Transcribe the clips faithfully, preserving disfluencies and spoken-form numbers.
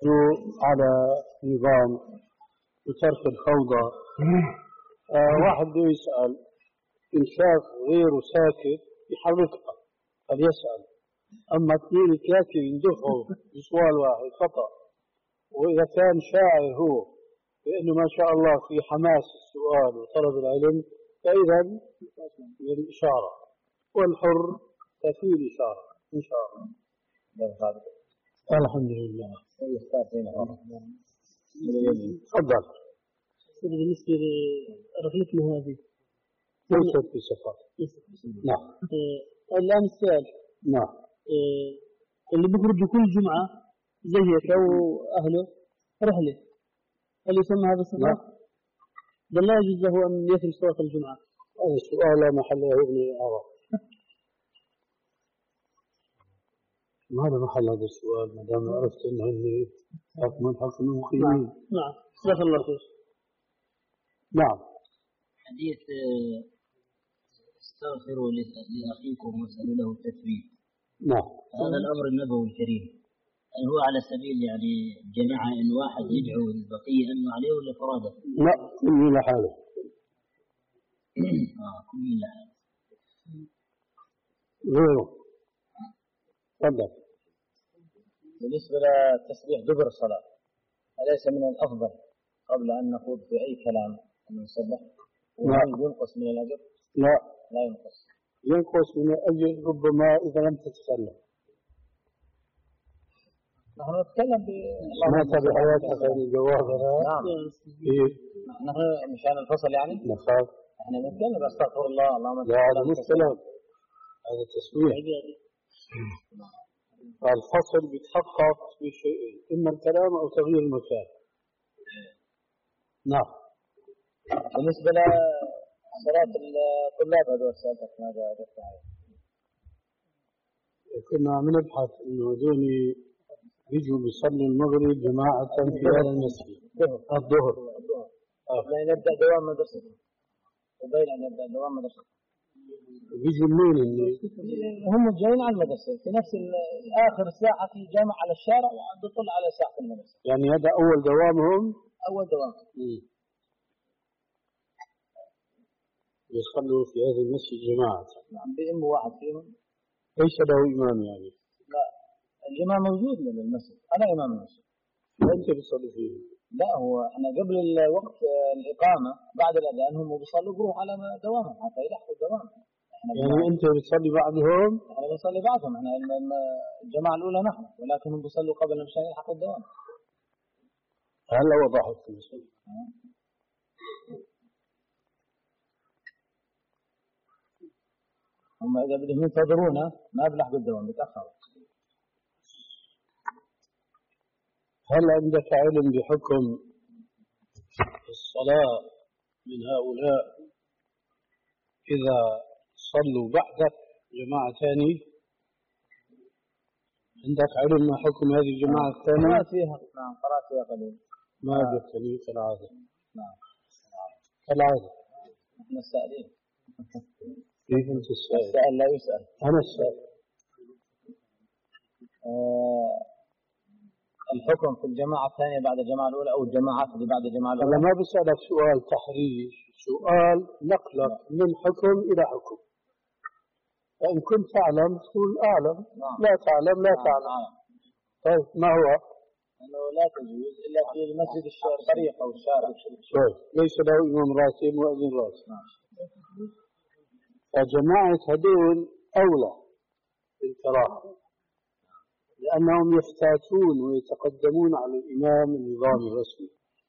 على نظام وترك الفوضى. آه واحد بده يسأل إن شاف غيره ساكت يحركها فليسأل، أما اثنين ثلاثة يندفعوا بسؤال واحد خطأ. وإذا كان شاعر هو بأنه ما شاء الله في حماس السؤال وطلب العلم فإذا للإشارة، والحر تكفي الإشارة إن شاء الله. الحمد لله. تفضل. بالنسبة لرحلتنا هذه ليست في سفر. نعم. الآن السؤال. نعم. اللي بيخرج كل جمعة زيك أو أهله رحلة، هل يسمى هذا سفر؟ نعم. بل لا يجوز له أن يخرج صلاة الجمعة. هذا السؤال لا محل له من الإعراب. ما هذا محل هذا السؤال ما دام عرفت أنه حق من حق المقيمين. نعم. جزاك الله خير. نعم. حديث استغفروا لأخيكم واسألوا له التثبيت. نعم. هذا الأمر النبوي الكريم هل هو على سبيل يعني جماعة إن واحد يدعو البقية أنه عليه ولا فرادة؟ لا، كل لحاله. آه كل لحاله. غيره. تفضل. بالنسبة للتسبيح دبر الصلاة، أليس من الأفضل قبل أن نخوض في أي كلام أن نسبح؟ وهل ينقص من الأجر؟ لا. لا ينقص. ينقص من الأجر ربما إذا لم تتكلم. نحن نتكلم ب سمعت بحياتك عن الجواب. نعم. إيه؟ نحن مشان الفصل يعني؟ نخاف. نحن نتكلم أستغفر الله اللهم. لا هذا مش كلام، هذا تسبيح. الفصل بيتحقق بشيئين، إما الكلام أو تغيير المكان. نعم. بالنسبة لصلاة الطلاب هذول سألتك ماذا أردت عليه؟ كنا عم نبحث إنه هذول يجوا بيصلوا المغرب جماعة في هذا المسجد. الظهر. الظهر. قبل أن يبدأ دوام مدرسته. وبين أن يبدأ دوام مدرسته. بيجوا منين اللي هم جايين على المدرسة في نفس آخر ساعة في جامع على الشارع وبيطل على ساعة المدرسة. يعني هذا أول دوامهم؟ أول دوام. يصلوا في هذا المسجد جماعة. نعم. بإم واحد فيهم. ليس له إمام يعني؟ لا، الإمام موجود للمسجد، أنا إمام المسجد. أنت بتصلي فيه؟ لا، هو احنا قبل الوقت الإقامة بعد الأذان هم بيصلوا بروح على دوامهم حتى يلحقوا الدوام. يعني أنت بتصلي بعدهم؟ احنا بنصلي بعدهم، احنا الجماعة الأولى نحن، ولكن هم بيصلوا قبل مشان يلحقوا الدوام. هلا وضحت المسألة. هم إذا بدهم ينتظرونا ما بيلحقوا الدوام بيتأخروا. هل عندك علم بحكم الصلاة من هؤلاء إذا صلوا بعدك جماعة ثاني؟ عندك علم ما حكم هذه الجماعة الثانية؟ قرأت فيها. نعم قرأت فيها قليل. ما قلتني كالعادة. نعم كالعادة. نحن السائلين. كيف أنت السائل؟ السائل لا يسأل. أنا السائل. آه الحكم في الجماعة الثانية بعد الجماعة الأولى أو الجماعات اللي بعد الجماعة الأولى؟ أنا ما بسألك سؤال تحريش، سؤال نقلك من حكم إلى حكم. فإن كنت تعلم تقول أعلم. نعم. لا تعلم لا نعم. تعلم. نعم. طيب ما هو؟ أنه لا تجوز إلا في المسجد الطريق أو الشارع. طيب ليس له إمام راتب مؤذن راتب. نعم. فجماعة هذول أولى بالكراهة لأنهم يفتاتون ويتقدمون على الإمام النظامي الرسمي.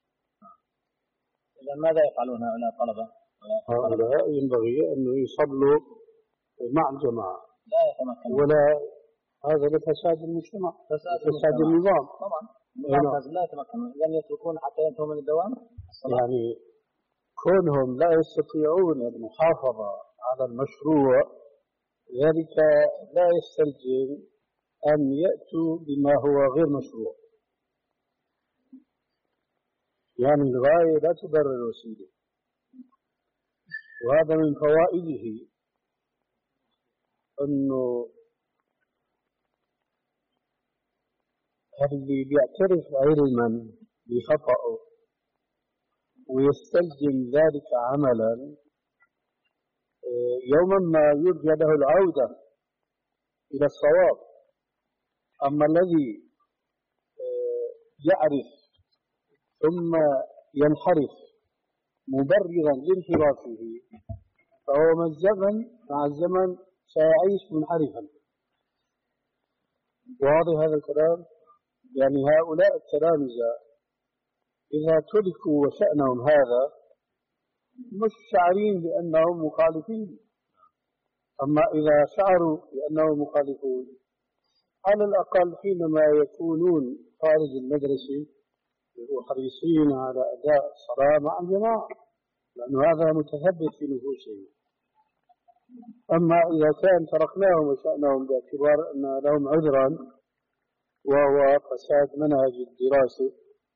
إذا ماذا يفعلون هؤلاء الطلبة؟ هؤلاء ينبغي أن يصلوا مع الجماعة. لا يتمكن. ولا هذا لفساد المجتمع. فساد, فساد النظام. طبعا. لا يتمكن. لن يتركون حتى ينتهوا من الدوام. الصلاة. يعني كونهم لا يستطيعون المحافظة على المشروع ذلك لا يستلزم أن يأتوا بما هو غير مشروع. يعني الغاية لا تبرر الوسيلة، وهذا من فوائده أنه اللي بيعترف علما بخطأه ويستلزم ذلك عملا يوما ما يرجى له العودة إلى الصواب. أما الذي يعرف ثم ينحرف مبررا لانحرافه فهو مع الزمن مع الزمن سيعيش منحرفا. واضح هذا الكلام؟ يعني هؤلاء التلامذة إذا تركوا وشأنهم هذا مش شعرين بأنهم مخالفين، أما إذا شعروا بأنهم مخالفون على الأقل حينما يكونون خارج المدرسة يكونوا حريصين على أداء الصلاة مع الجماعة، لأن هذا متثبت في نفوسهم. أما إذا كان تركناهم وشأنهم باعتبار أن لهم عذرا وهو فساد منهج الدراسة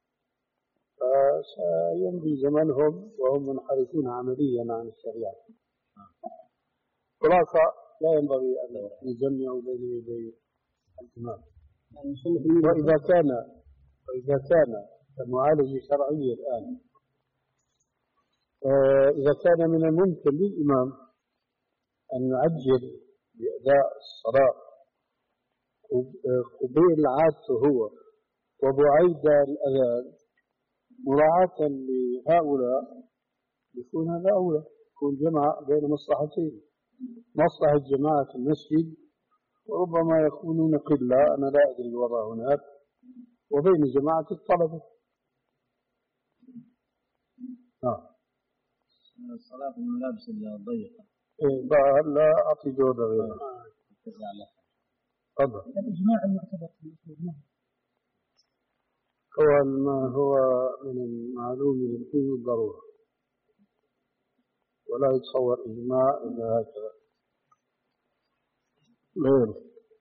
فسيمضي زمنهم وهم منحرفون عمليا عن الشريعة. خلاصة لا ينبغي أن نجمع بين يدي الإمام. وإذا كان وإذا كان المعالجة شرعية الآن إذا كان من الممكن للإمام أن يعجل بأداء الصلاة قبيل عادته هو وبعيد الأذان مراعاة لهؤلاء يكون هذا أولى، يكون جمع بين مصلحتين، مصلحة جماعة المسجد وربما يكونون قلة أنا لا أدري الوضع هناك، وبين جماعة الطلبة. آه. الصلاة في الملابس الضيقة. إيه بقى لا أعطي جودة غيرها. تفضل. الإجماع المعتبر في الإجماع. هو ما هو من المعلوم من الدين الضرورة، ولا يتصور إجماع إلا هكذا. غير.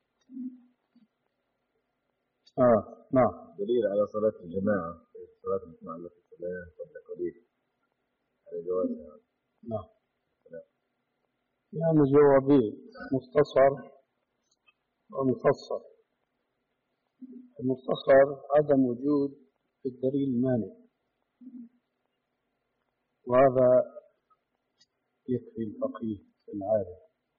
آه نعم. دليل على صلاة الجماعة صلاة الجماعة التي صليناها قبل قليل على جوازها. نعم. يعني جوابين مختصر ومفصل. المختصر عدم وجود الدليل المانع، وهذا يكفي الفقيه في العالم،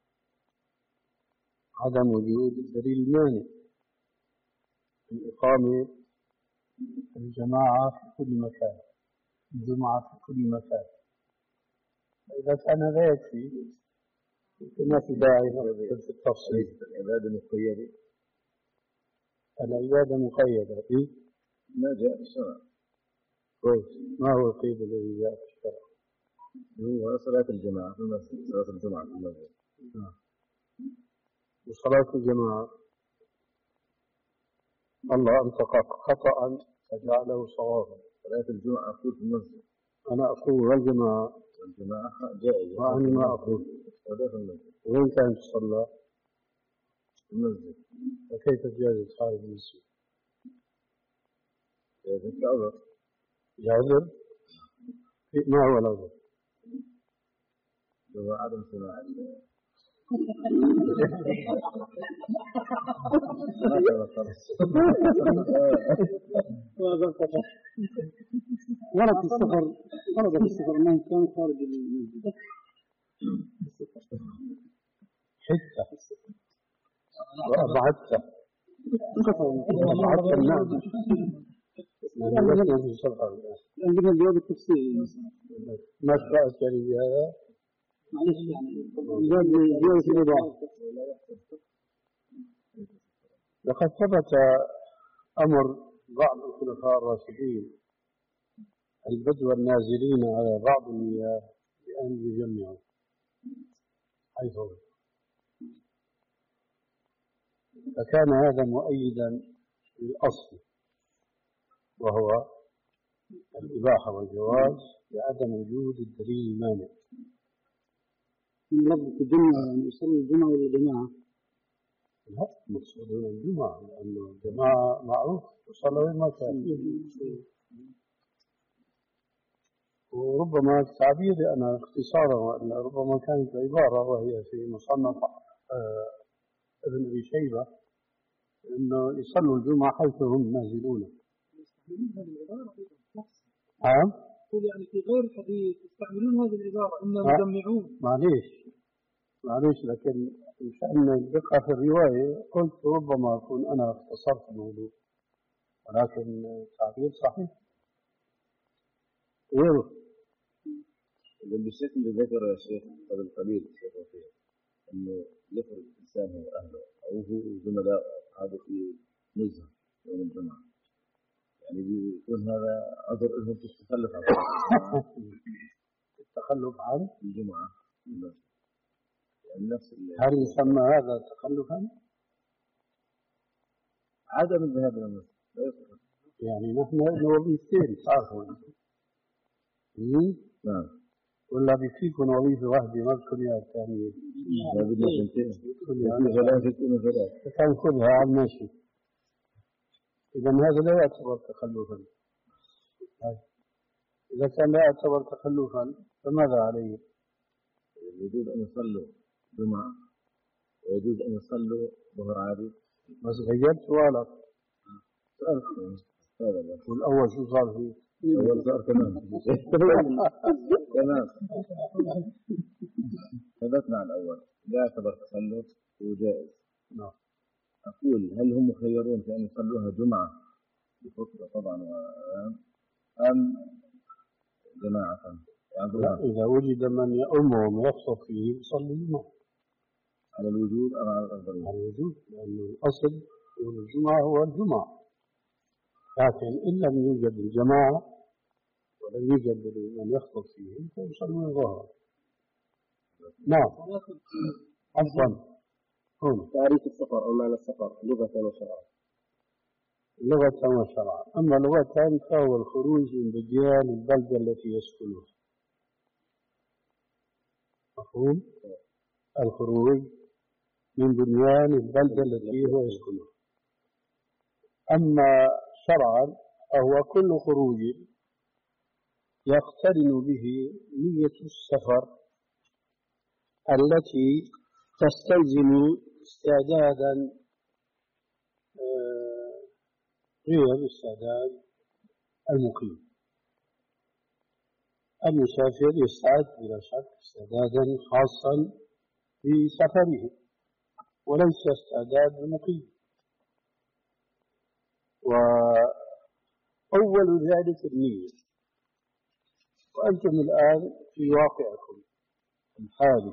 عدم وجود الدليل المانع في إقامة الجماعة في كل مكان، الجمعة في كل مكان. فإذا كان هذا يكفي ما في داعي في التفصيل. العبادة مقيدة، العبادة مقيدة إيه؟ ما جاء في الشرع. كويس. ما هو القيد الذي جاء في الشرع؟ هو صلاة الجماعة في المسجد، صلاة الجمعة في المسجد. نعم. وصلاة الجماعة الله أنطق خطأ فجعله صوابا. صلاة الجمعة أقول في المسجد. أنا أقول والجماعة والجماعة جائزة. وأنا ما أقول. ولا في المسجد. وين كانت تصلى؟ في المسجد. وكيف تجاوز خارج المسجد؟ جائزة كعذر. يعذر؟ ما هو العذر؟ هو عدم سماع ورد السفر ورد السفر أنه كان خارج المسجد حتة وأبعدت أبعدت النعم عندنا الجواب التفسيري ما شرعت يعني هذا؟ معلش يعني جواب الإضافة. لقد ثبت أمر بعض الخلفاء الراشدين البدو النازلين على بعض المياه بأن يجمعوا حيث هو، فكان هذا مؤيدا للأصل وهو الإباحة والجواز لعدم وجود الدليل المانع. من ربط الجمعة يعني يصلي الجمعة ولا الجماعة؟ لا مقصود هنا الجمعة، لأنه الجماعة معروف وصلى وين ما كان. وربما التعبير أنا اختصارا أن ربما كانت عبارة وهي في مصنف ابن أبي شيبة إنه يصلوا الجمعة حيث هم نازلون. يستعملون هذه العبارة أيضا نفسها. نعم. يقول يعني في غير الحديث يستعملون هذه العبارة إننا مجمعون. معليش معليش لكن مشان الدقة في الرواية قلت ربما أكون أنا اختصرت الموضوع، ولكن تعبير صحيح. غيره بالشكل اللي ذكر يا شيخ قبل قليل الشيخ وفيه انه يخرج الانسان هو اهله او هو زملاء اصحابه في نزهه يوم الجمعه، يعني بيكون هذا عذر لهم في التخلف عن التخلف عن الجمعه، يعني نفس هل يسمى هذا تخلفا؟ عدم الذهاب الى المسجد يعني نحن وظيفتين تعرفوا. نعم. ولا بيكفيكم وظيفة واحدة ما بكون يا الثانية؟ لا بدنا سنتين. ثلاثة ثلاثة. كان خذها على المشي. إذا هذا لا يعتبر تخلفا. إذا كان لا يعتبر تخلفا فماذا عليه؟ يجوز أن يصلوا جمعة ويجوز أن يصلوا ظهر عادي. بس غيرت سؤالك. سؤالك. والأول شو صار فيه؟ أول صار تمام. تمام. ثبتنا على الأول لا يعتبر تخلف وجائز. نعم. أقول هل هم مخيرون في أن يصلوها جمعة بفترة طبعا أم جماعة؟ لا إذا وجد من يؤمهم ويقصد فيه يصلي الجمعة. على الوجود أم على الأفضلية؟ على الوجود، لأن الأصل يوم الجمعة هو الجمعة، لكن إن لم يوجد الجماعة ولم يوجد من يخطب فيه فيصلون الظهر. نعم. عفوا. هون تعريف السفر أو معنى السفر لغة وشرعا. لغة وشرعا. أما لغة فهو الخروج من بنيان البلدة التي يسكنها. مفهوم؟ الخروج من بنيان البلدة التي هو يسكنها. أما شرعا فهو كل خروج يقترن به نية السفر التي تستلزم استعدادا غير استعداد المقيم. المسافر يستعد بلا شك استعدادا خاصا بسفره وليس استعداد المقيم. وأول ذلك النية. وأنتم الآن في واقعكم الحالي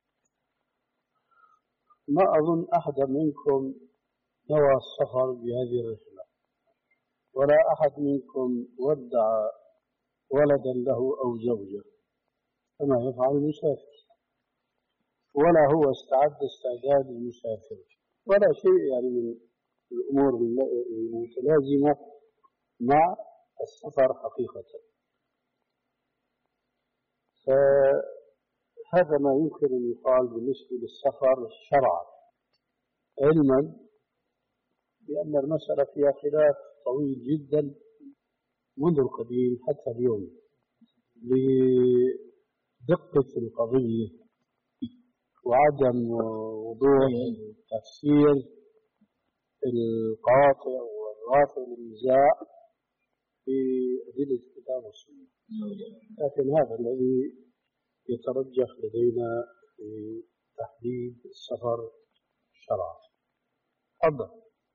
ما أظن أحد منكم نوى السفر بهذه الرحلة، ولا أحد منكم ودع ولدا له أو زوجة كما يفعل المسافر، ولا هو استعد استعداد المسافر، ولا شيء يعني من الأمور المتلازمة مع السفر حقيقة. فهذا ما يمكن أن يقال بالنسبة للسفر شرعا، علما بأن المسألة فيها خلاف طويل جدا منذ القديم حتى اليوم لدقة القضية وعدم وضوح تفسير القاطع والرافع للنزاع في أدلة الكتاب والسنة. لكن هذا الذي يترجح لدينا في تحديد السفر شرعا. تفضل.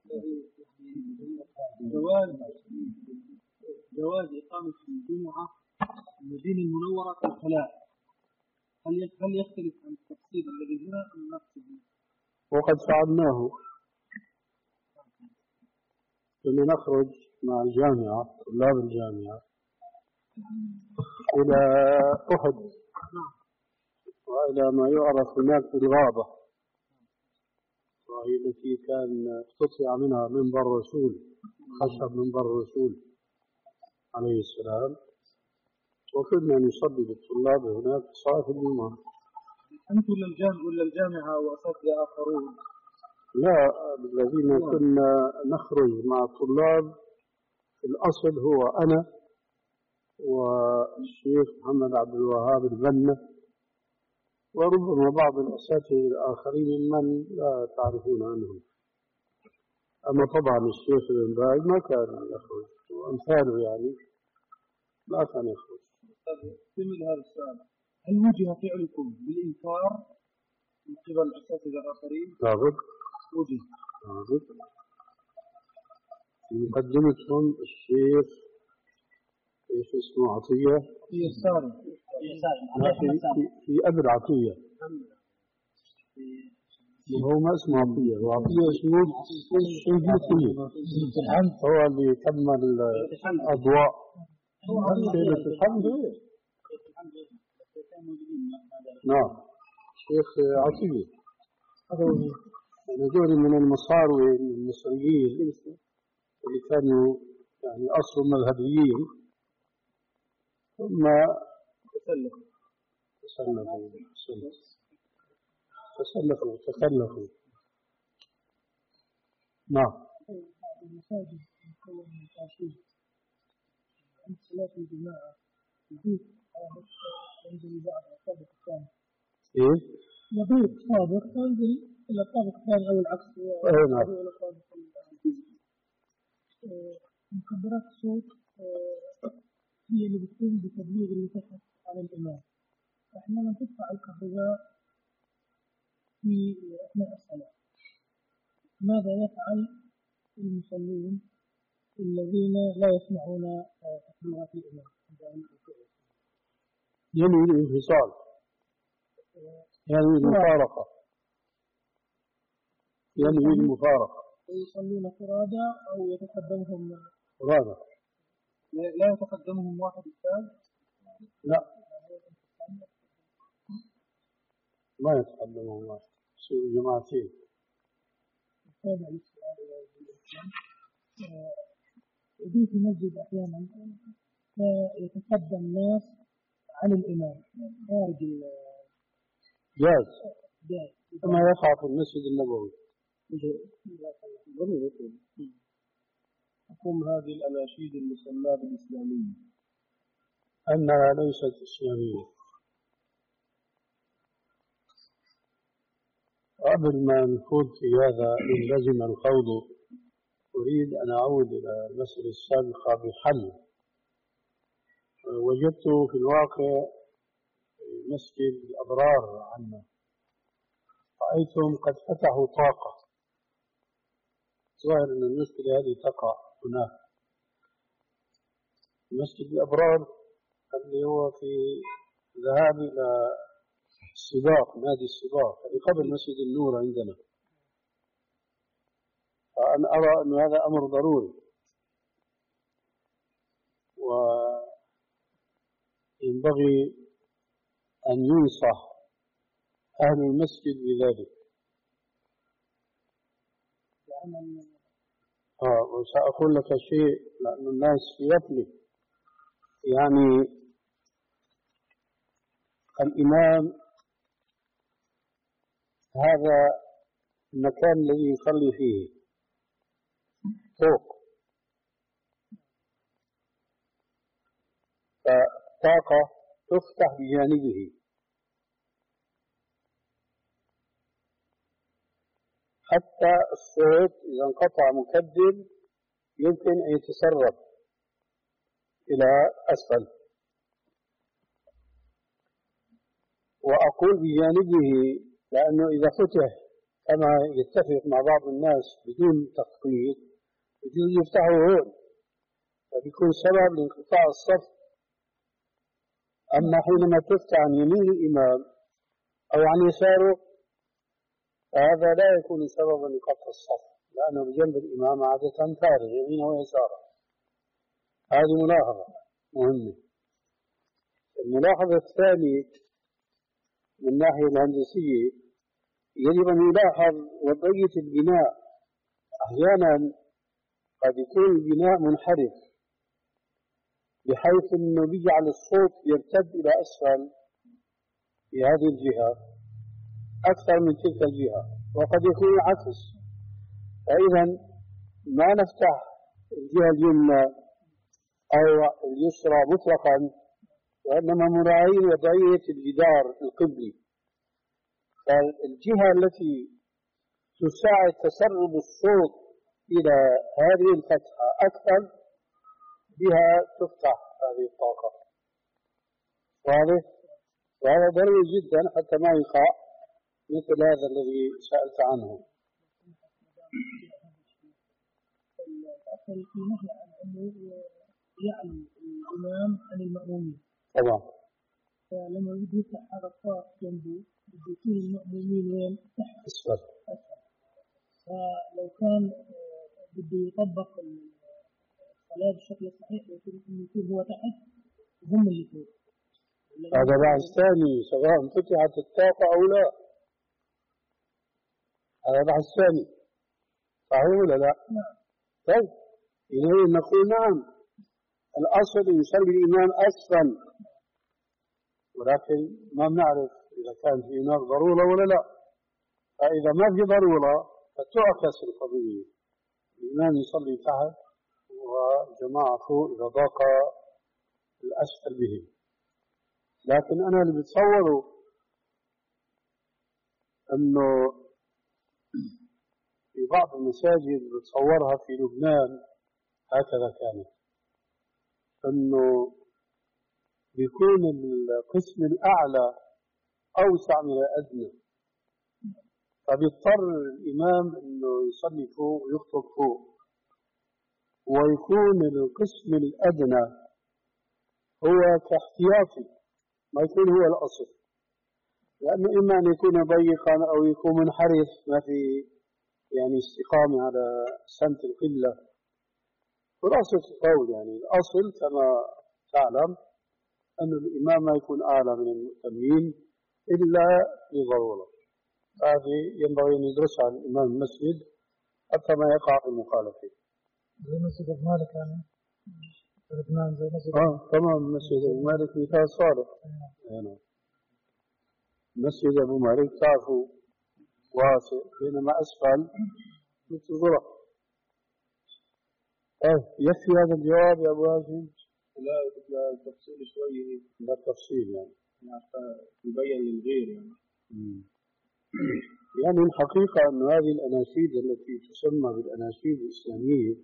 جواز جواز إقامة الجمعة في المدينة المنورة في الخلاء، هل هل يختلف عن التفصيل الذي هنا أم نفسه؟ وقد فعلناه لما نخرج مع الجامعة طلاب الجامعة إلى أحد وإلى ما يعرف هناك بالغابة، وهي التي كان قطع منها منبر الرسول، خشب منبر الرسول عليه السلام، وكنا نصلي بالطلاب هناك صلاة الجمعة. أنتم للجامعة ولا الجامعة وأساتذة آخرون؟ لا، الذين كنا نخرج مع الطلاب في الأصل هو أنا والشيخ محمد عبد الوهاب البنا، وربما بعض الأساتذة الآخرين من لا تعرفون عنهم. أما طبعا الشيخ بن باز ما كان يخرج وأمثاله يعني ما كان يخرج. كمل هذا السؤال، هل وجه فعلكم بالإنكار من قبل الأساتذة الآخرين؟ لابد وجه لابد. في مقدمتهم الشيخ ايش اسمه عطية هي السالم في, في, في أبر عطية وهو ما اسمه عطية، وعطية اسمه الشنقيطي هو اللي كمل الأضواء سيرة الحمد. نعم شيخ عطية هذول من المصاروي المصريين اللي كانوا يعني أصل مذهبيين ثم تسلفوا تسلفوا تسلفوا تسلفوا نعم. المساجد تتكون من تاشير عند صلاة الجماعة يضيف ينزل بعد الطابق الثاني. إيه؟ يضيف طابق ينزل إلى الطابق الثاني أو العكس. إيه نعم. مكبرات الصوت هي اللي بتقوم بتبليغ المساحة على الإمام. أحيانا تدفع الكهرباء في أثناء الصلاة. ماذا يفعل المصلين الذين لا يسمعون تكبيرات الإمام؟ ينوي الانفصال، ينوي المفارقة، ينوي المفارقة. يصلون فرادى أو يتقدمهم فرادى؟ لا يتقدمهم واحد الثالث؟ لا ما يتقدمهم واحد، يصيروا جماعتين. هذا السؤال يجي في المسجد أحيانا يتقدم ناس عن الإمام خارج جاز كما يقع في المسجد النبوي. حكم هذه الأناشيد المسماة بالإسلامية أنها ليست إسلامية. قبل ما نخوض في هذا إن لزم الخوض أريد أن أعود إلى المسألة السابقة بحل. وجدت في الواقع مسجد الأبرار عنا رأيتهم قد فتحوا طاقة، ظاهر أن المشكلة هذه تقع هناك. مسجد الأبرار اللي هو في ذهاب إلى السباق، نادي السباق اللي قبل مسجد النور عندنا. فأنا أرى أن هذا أمر ضروري وينبغي أن ينصح أهل المسجد بذلك. آه وسأقول لك شيء لأن الناس يفلت يعني الإمام هذا المكان الذي يصلي فيه فوق، فطاقة تفتح بجانبه حتى الصوت إذا انقطع مكدر يمكن أن يتسرب إلى أسفل. وأقول بجانبه لأنه إذا فتح كما يتفق مع بعض الناس بدون تخطيط يجوز يفتحوا هون فبيكون سبب لانقطاع الصف. أما حينما تفتح عن يمين الإمام أو عن يساره فهذا لا يكون سببا لقطع الصف لأنه بجنب الإمام عادة فارغ يمينه ويساره. هذه ملاحظة مهمة. الملاحظة الثانية من الناحية الهندسية يجب أن يلاحظ وضعية البناء. أحيانا قد يكون البناء منحرف بحيث أنه بيجعل الصوت يرتد إلى أسفل في هذه الجهة أكثر من تلك الجهة، وقد يكون العكس. فإذا ما نفتح الجهة اليمنى أو اليسرى مطلقا وإنما مراعين وضعية الجدار القبلي. فالجهة التي تساعد تسرب الصوت إلى هذه الفتحة أكثر بها تفتح هذه الطاقة. واضح؟ وهذا ضروري جدا حتى ما يقع مثل هذا الذي سألت عنه. الأصل في نهي عن أنه يعلم الإمام عن المأمومين. طبعا. فلما بده يفتح هذا الطاق جنبه بده يكون المأمومين وين؟ تحت. أسفل. فلو كان بده يطبق الصلاة بشكل صحيح يكون هو تحت هم اللي فوق. هذا بحث ثاني سواء فتحت الطاقة أو لا. هذا بحث ثاني. صحيح ولا لا؟ نعم. طيب إذا نقول نعم الأصل يصلي الإمام أسفل، ولكن ما بنعرف إذا كان في هناك ضرورة ولا لا. فإذا ما في ضرورة فتعكس القضية، الإمام يصلي تحت وجماعة فوق إذا ضاق الأسفل بهم. لكن أنا اللي بتصوره أنه في بعض المساجد بتصورها في لبنان هكذا كانت، أنه بيكون القسم الأعلى أوسع من الأدنى، فبيضطر الإمام أنه يصلي فوق ويخطب فوق، ويكون القسم الأدنى هو كاحتياطي ما يكون هو الأصل، لأنه إما أن يكون ضيقا أو يكون منحرف ما في يعني استقامة على سمت القبلة. خلاصة القول يعني الأصل كما تعلم أن الإمام ما يكون أعلى من المؤتمين إلا لضرورة. هذه ينبغي أن يدرسها الإمام المسجد حتى ما يقع في المخالفة. زي مسجد أبو مالك يعني لبنان زي مسجد آه تمام. مسجد أبو مالك مثال صالح. يعني مسجد أبو مالك تعرفوا واسع بينما أسفل مثل غرف. إيه يكفي هذا الجواب يا أبو هاشم؟ لا بدنا تفصيل شوي. لا تفصيل يعني حتى يبين للغير يعني. يعني الحقيقة أن هذه الأناشيد التي تسمى بالأناشيد الإسلامية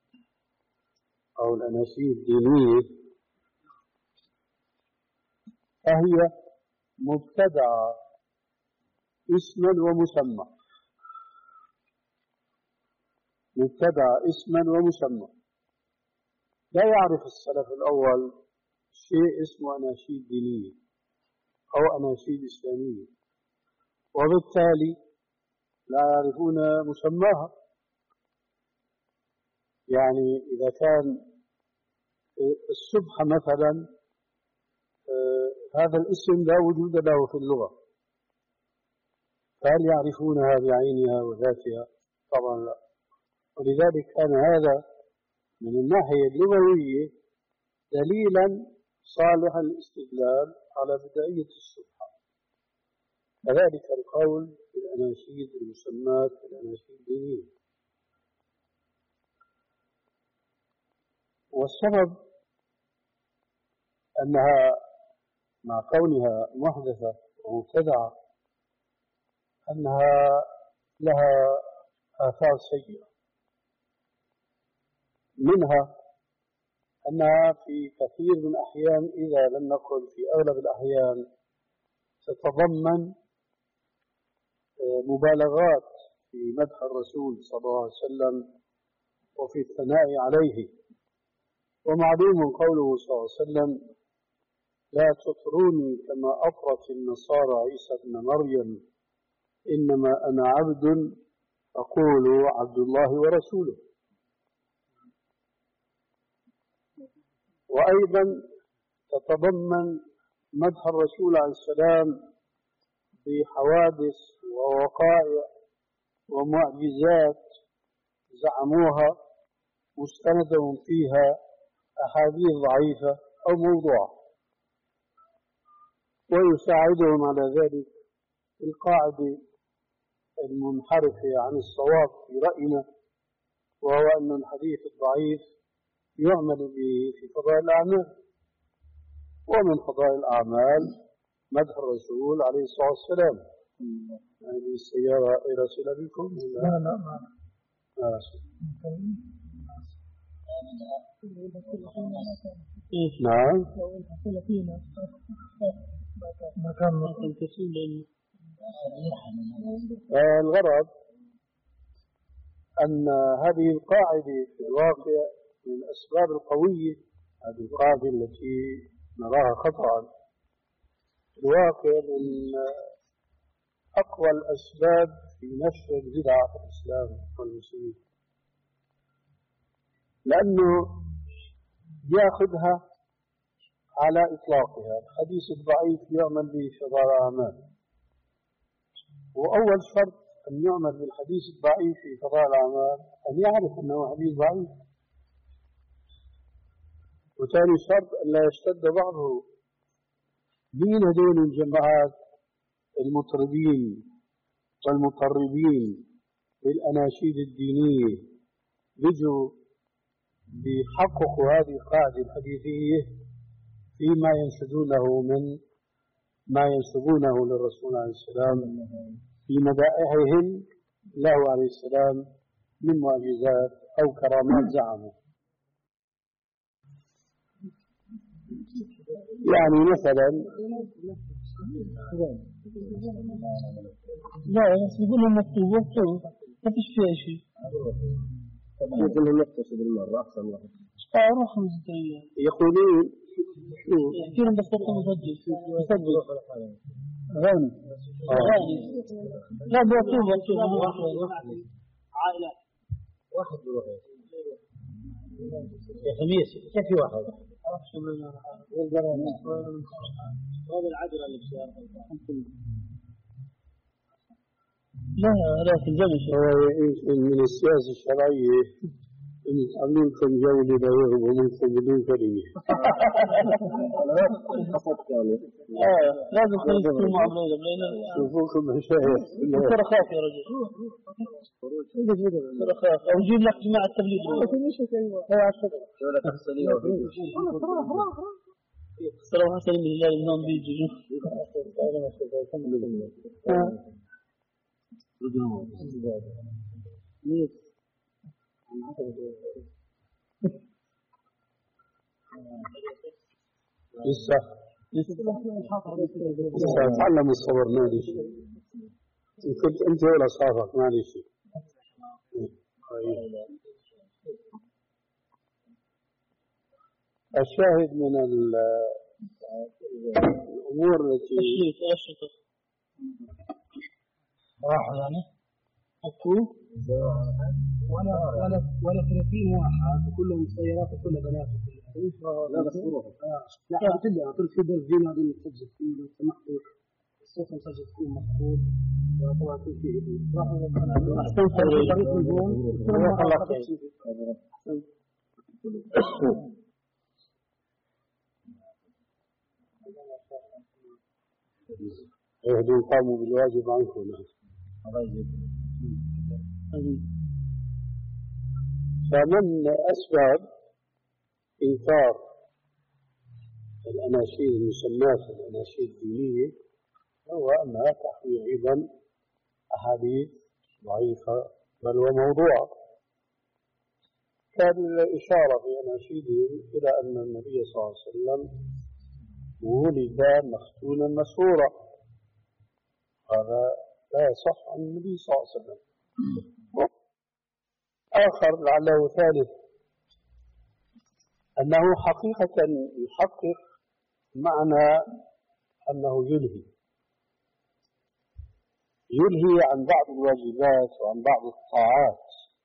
أو الأناشيد الدينية فهي مبتدعة اسما ومسمى. مبتدعة اسما ومسمى. لا يعرف السلف الأول شيء اسمه أناشيد دينية أو أناشيد إسلامية، وبالتالي لا يعرفون مسماها. يعني إذا كان السبحة مثلا هذا الاسم لا وجود له في اللغة، فهل يعرفونها بعينها وذاتها؟ طبعا لا. ولذلك كان هذا من الناحية اللغوية دليلا صالحا للاستدلال على بدعية السبحة. كذلك القول في الأناشيد المسمات في الأناشيد الدينية. والسبب أنها مع كونها محدثة ومبتدعة أنها لها آثار سيئة، منها أنها في كثير من الأحيان إذا لم نقل في أغلب الأحيان تتضمن مبالغات في مدح الرسول صلى الله عليه وسلم وفي الثناء عليه. ومعلوم قوله صلى الله عليه وسلم لا تطروني كما أطرت النصارى عيسى ابن مريم إنما أنا عبد فقولوا عبد الله ورسوله. وأيضا تتضمن مدح الرسول عليه السلام بحوادث ووقائع ومعجزات زعموها مستندهم فيها أحاديث ضعيفة أو موضوعة، ويساعدهم على ذلك القاعدة المنحرفة عن الصواب في رأينا، وهو أن الحديث الضعيف يعمل به في فضائل الأعمال، ومن فضائل الأعمال مدح الرسول عليه الصلاة والسلام. هذه السيارة إلى صلة بكم؟ لا لا نعم. الغرض أن هذه القاعدة في الواقع من الأسباب القوية، هذه القاعدة التي نراها خطأ في الواقع من أقوى الأسباب في نشر البدع في الإسلام والمسلمين، لأنه يأخذها على إطلاقها. الحديث الضعيف يعمل به شرار الأعمال، وأول شرط أن يعمل بالحديث الضعيف في قضاء الأعمال أن يعرف أنه حديث ضعيف، وثاني شرط أن لا يشتد بعضه. مين هذول الجماعات المطربين والمطربين بالأناشيد الدينية بيجوا بيحققوا هذه القاعدة الحديثية فيما ينشدونه من ما ينسبونه للرسول عليه السلام في مدائحهم له عليه السلام من معجزات أو كرامات زعموا. يعني مثلا لا بس يقول لهم مكتوب مكتوب ما فيش فيها شيء. يقول لهم نقتص بالمرة أحسن الله. أروح مزدية يقولون كثير بس تبقى مسجل مسجل غني غني لا مكتوب مكتوب عائلة واحد بروح يا خميس كيف في واحد هذا العجلة اللي بسيارة لا لكن جمش هو من السياسة الشرعية إن يتعلمكم جولة لا يغرب منكم بدون كلمة. لازم تكون مع بليلة بليلة شوفوكم مشايخ ترى خاف يا رجل ترى خاف أو جيب لك جماعة التبليغ صراحة حسن من الله الإمام بيجي لسه لسه تعلم الصبر ما لي شيء. إن كنت أنت ولا صافك ما لي شيء. الشاهد من الأمور التي راح يعني أكو ولا ولا ولا ثلاثين واحد كلهم سيارات وكلها بنات وكلها لا بس روح لا قلت لي اعطيك في درس دين هذه مسجل فيه لو سمحتوا الصوت مسجل فيه مفقود طبعا كل فيه هدوء أحسنت يهدون قاموا بالواجب عنكم. فمن أسباب إنكار الأناشيد المسماة الأناشيد الدينية هو أنها تحوي أيضا أحاديث ضعيفة بل وموضوعة. كان الإشارة في أناشيدهم إلى أن النبي صلى الله عليه وسلم ولد مختونا مسرورا، هذا لا يصح عن النبي صلى الله عليه وسلم. آخر لعله ثالث أنه حقيقة يحقق معنى أنه يلهي يلهي عن بعض الواجبات وعن بعض الطاعات.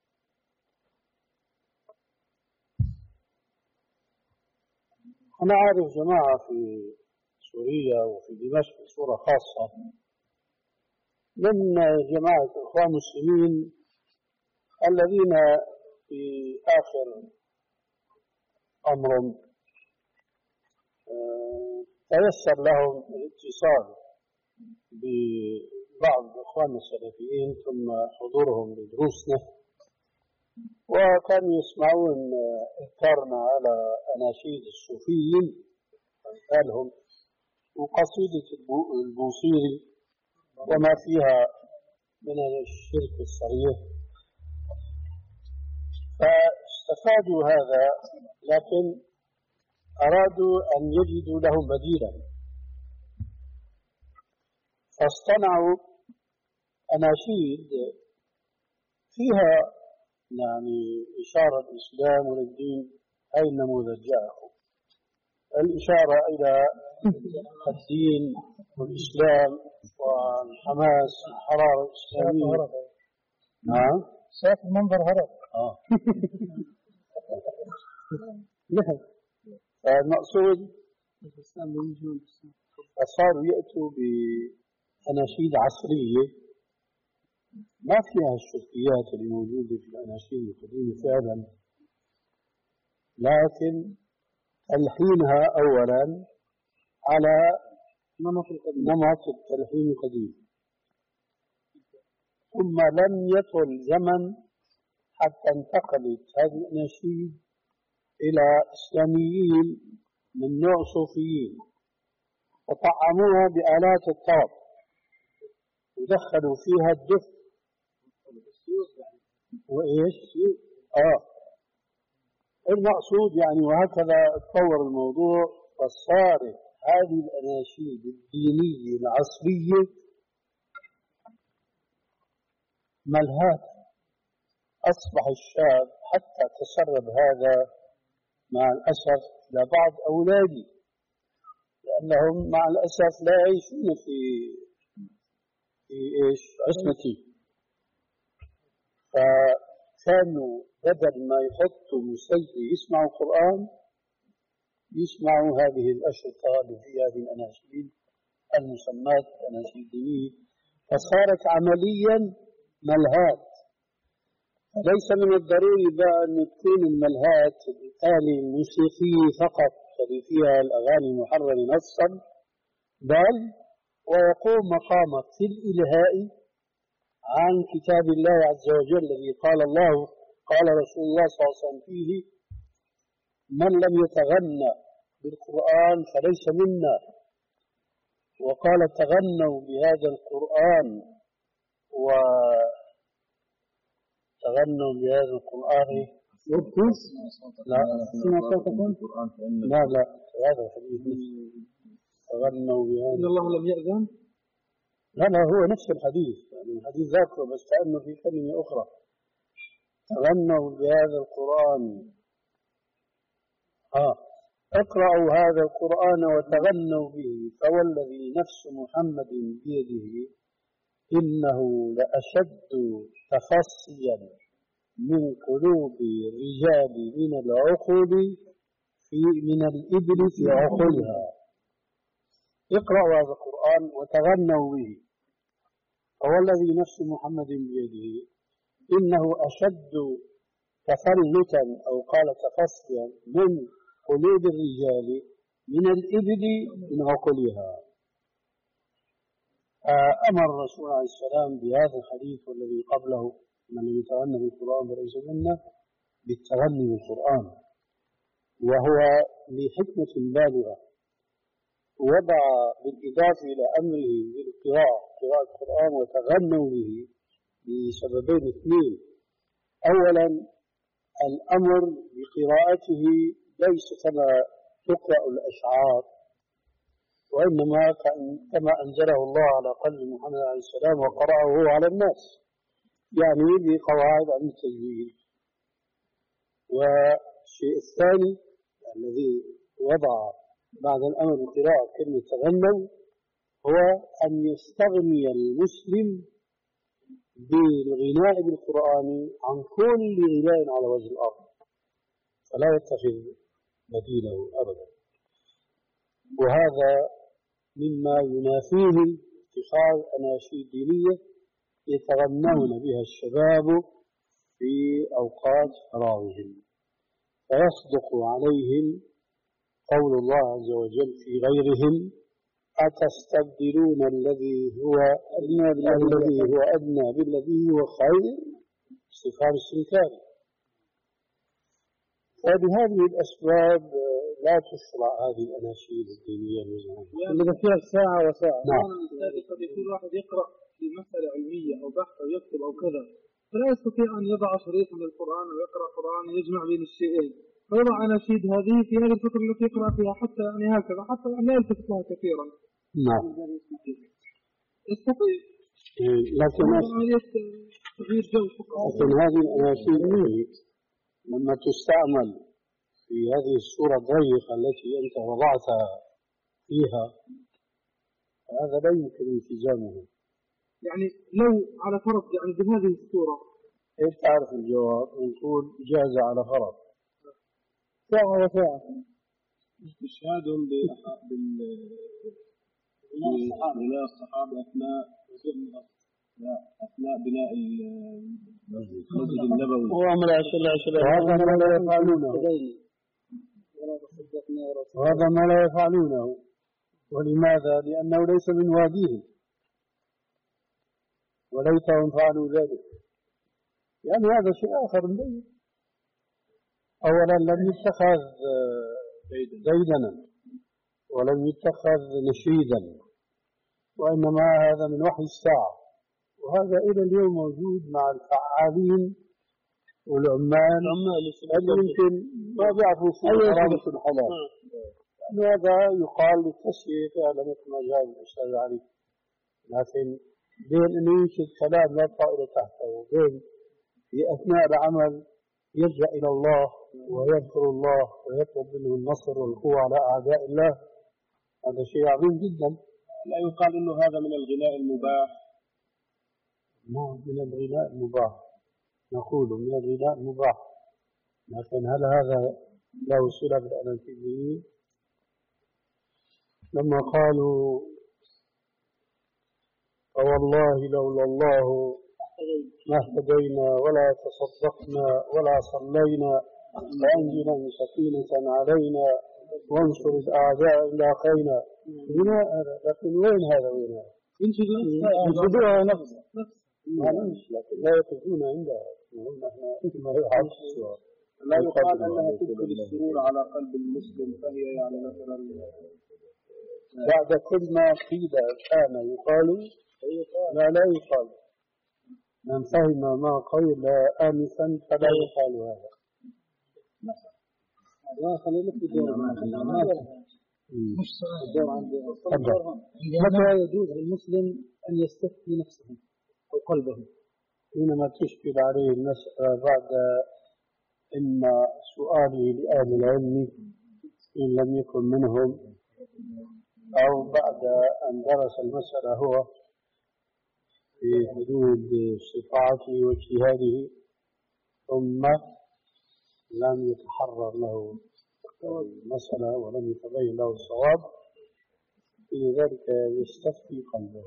أنا أعرف جماعة في سوريا وفي دمشق بصورة خاصة من جماعة الإخوان المسلمين الذين في آخر أمرهم تيسر لهم الاتصال ببعض إخواننا السلفيين ثم حضورهم لدروسنا، وكانوا يسمعون إذكارنا على أناشيد الصوفيين أمثالهم وقصيدة البوصيري وما فيها من الشرك الصريح. فاستفادوا هذا، لكن أرادوا أن يجدوا له بديلا، فاصطنعوا أناشيد فيها يعني إشارة الإسلام والدين. هاي النموذج جاءه الإشارة إلى الدين والإسلام والحماس والحرارة الإسلامية. نعم شاف المنظر هرب. آه. المقصود صاروا يأتوا بأناشيد عصرية ما فيها الشركيات اللي موجودة في الأناشيد القديمة فعلا، لكن تلحينها أولا على نمط التلحين القديم، ثم لم يطل زمن حتى انتقلت هذه الأناشيد إلى إسلاميين من نوع صوفيين، وطعموها بآلات الطرب ودخلوا فيها الدف وإيش؟ آه المقصود يعني. وهكذا تطور الموضوع، فصارت هذه الأناشيد الدينية العصرية ملهاة. أصبح الشاب حتى تسرب هذا مع الأسف لبعض أولادي، لأنهم مع الأسف لا يعيشون في في إيش عصمتي، فكانوا بدل ما يحطوا مسجل يسمعوا القرآن يسمعوا هذه الأشرطة اللي فيها هذه الأناشيد المسمات أناشيد دينية، فصارت عمليا ملهات. ليس من الضروري بقى أن تكون الملهات بالتالي موسيقية فقط اللي فيها الأغاني محرمة نصا، بل ويقوم مقامك في الإلهاء عن كتاب الله عز وجل الذي قال الله قال رسول الله صلى الله عليه وسلم فيه: من لم يتغنى بالقرآن فليس منا. وقال: تغنوا بهذا القرآن وتغنوا بهذا القرآن يبكس. لا لا لا هذا الحديث تغنوا بهذا. إن الله لم يأذن. لا لا هو نفس الحديث، يعني الحديث ذاكره بس كأنه في كلمة أخرى. تغنوا بهذا القرآن. آه اقرأوا هذا القرآن وتغنوا به، فوالذي نفس محمد بيده إنه لأشد تفصيا من قلوب الرجال من العقول في من الإبل في عقولها. اقرأوا هذا القرآن وتغنوا به، فوالذي نفس محمد بيده إنه أشد تفلتا أو قال تفصيا من قلوب الرجال من الإبل من عقولها. أمر الرسول عليه السلام بهذا الحديث والذي قبله: من لم يتغنى بالقرآن فليس منا، بالتغني بالقرآن، وهو لحكمة بالغة. وضع بالإضافة إلى أمره بالقراءة قراءة القرآن وتغنوا به لسببين اثنين: أولا الأمر بقراءته ليس كما تقرأ الأشعار، وإنما كما أنزله الله على قلب محمد عليه السلام وقرأه هو على الناس، يعني بقواعد عن التجويد. والشيء الثاني الذي وضع بعد الأمر بالقراءة كلمة تغنوا هو أن يستغني المسلم بالغناء بالقرآن عن كل غناء على وجه الأرض، فلا يتخذ بديله أبدا. وهذا مما ينافيه اتخاذ أناشيد دينية يتغنون بها الشباب في أوقات فراغهم، فيصدق عليهم قول الله عز وجل في غيرهم: أتستبدلون الذي هو أدنى الذي هو أدنى بالذي هو خير، استفهام استنكاري. فبهذه الأسباب لا تشرع هذه الأناشيد الدينية المزعومة اللي فيها ساعة وساعة. نعم. قد يكون واحد يقرأ في مسألة علمية أو بحث أو يكتب أو كذا، فلا يستطيع أن يضع شريطا للقرآن ويقرأ قرآن يجمع بين الشيئين، فيضع أناشيد هذه في هذه الفترة التي يقرأ فيها حتى يعني هكذا حتى لا يلتفت لها كثيرا. نعم. يستطيع. لكن تغيير جو فقط. لكن هذه الأناشيد لما تستعمل في هذه الصورة الضيقة التي أنت وضعتها فيها هذا لا يمكن التزامه. يعني لو على فرض يعني بهذه الصورة كيف تعرف الجواب؟ نقول جاز على فرض ساعة وساعة استشهادهم ببناء الصحابة أثناء أثناء بناء المسجد النبوي وعمل عشر عشر وهذا ما لا يفعلونه وهذا ما لا يفعلونه. ولماذا؟ لأنه ليس من واديهم وليتهم فعلوا ذلك. يعني هذا شيء آخر مبين. أولا لم يتخذ ديدنا ولم يتخذ نشيدا، وإنما هذا من وحي الساعة، وهذا إلى اليوم موجود مع الفعالين والعمال اللي يمكن ما بيعرفوا في الحرام وفي الحلال. يعني هذا يقال للتسلية فعلا مثل ما جاء الأستاذ علي، لكن بين أن ينشد كلام لا طائل تحته وبين في أثناء العمل يلجأ إلى الله ويذكر الله ويطلب منه النصر والقوة على أعداء الله، هذا شيء عظيم جدا. لا يقال إنه هذا من الغناء المباح. نعم من الغناء المباح، نقول من الغناء المباح، لكن هل هذا له صلة بالأناشيديين؟ لما قالوا فوالله لولا الله ما اهتدينا ولا تصدقنا ولا صلينا فأنزلا سكينة علينا وانصر الأعداء إلا خينا. غناء هذا، لكن وين هذا وين هذا؟ ينشدوها نفسها معلش، لكن لا يقفون عندها. لا يقال أنها تدخل السرور على قلب المسلم، فهي يعني مثلا بعد كل ما قيل كان يقال لا لا يقال. من فهم ما قيل آنفا فلا يقال هذا. متى يجوز للمسلم أن يستفتي نفسه أو قلبه؟ حينما تشكل عليه المسألة بعد إما سؤاله لأهل العلم إن لم يكن منهم، أو بعد أن درس المسألة هو في حدود استطاعته واجتهاده ثم لم يتحرر له المسألة ولم يتبين له الصواب، لذلك يستفتي قلبه.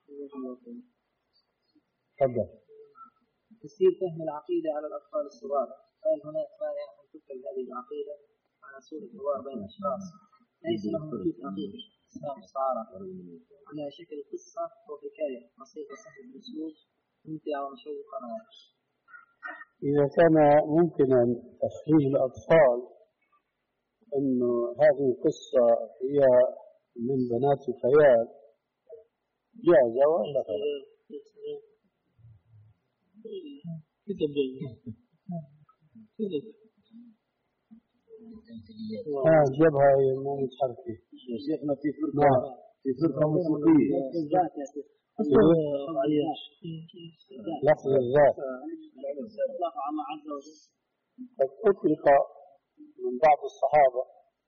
تفضل. تسير فهم العقيدة على الأطفال الصغار، هل هناك مانع أن تكتب هذه العقيدة على صورة حوار بين أشخاص ليس لهم وجود حقيقي إسلام الصغار على شكل قصة أو حكاية بسيطة سهلة الأسلوب ممتعة ومشوقة؟ إذا كان ممكنا تفهيم الأطفال أن هذه القصة هي من بنات الخيال جاز ولا غير. ها جبهة مو متحركة. يا شيخنا في فرقة في فرقة موسيقية لفظ الذات قد أطلق من بعض الصحابة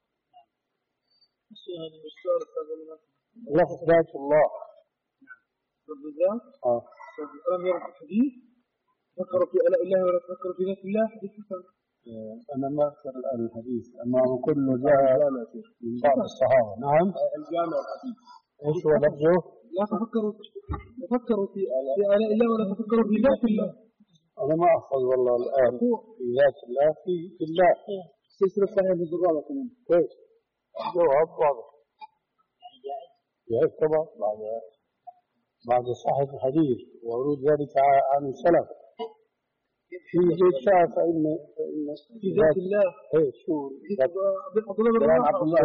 لفظ ذات الله. رب الذات آه. لم يرد الحديث ذكروا في آلاء الله ولا تذكروا في ذات الله حديث حسن. أنا ما أذكر الآن الحديث أما كله جاء من بعض الصحابة. نعم الجامع الحديث إيش هو لفظه؟ لا تفكروا تفكروا في في آلاء الله ولا تفكروا في ذات الله. أنا ما أحفظ والله الآن في ذات الله في في الله. سلسلة صحيحة الزرابة كمان. كويس. جواب واضح. جائز طبعا بعد بعد صحة الحديث وورود ذلك عن السلف. في بيت شاف فإن فإن في ذات الله. إيه شو عبد الله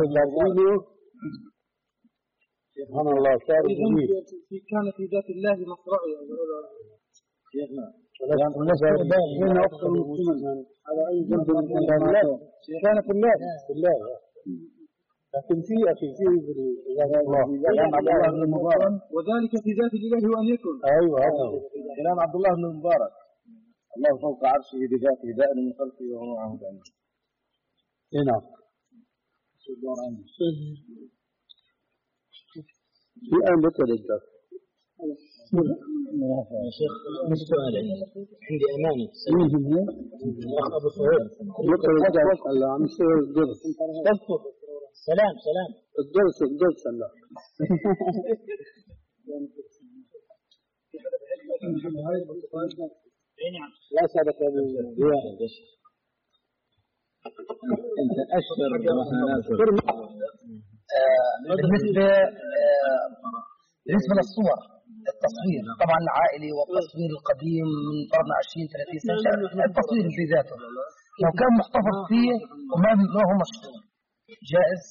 سبحان الله شعر جميل. كان في ذات الله مصرعي. شيخنا وين أكثر من سنن على أي جنب من الإمامات كان في الله في الله لكن في أخي في كلام عبد الله بن المبارك وذلك في ذات الإله وأن يكن. أيوه هذا كلام عبد الله بن المبارك الله فوق عرشه بذاته دائم من خلقه وهو معه دائما. نعم. في أين بتلجأ؟ يا شيخ مش سؤال عندي أمانة الأخ أبو سهيل عم يصير الدرس سلام سلام الدرس الدرس هلا لا سابق انت اشهر بالنسبة بالنسبة للصور التصوير طبعا العائلي والتصوير القديم من فرضنا عشرين ثلاثين سنة التصوير في ذاته لو كان محتفظ فيه وما ما هو مشهور جائز؟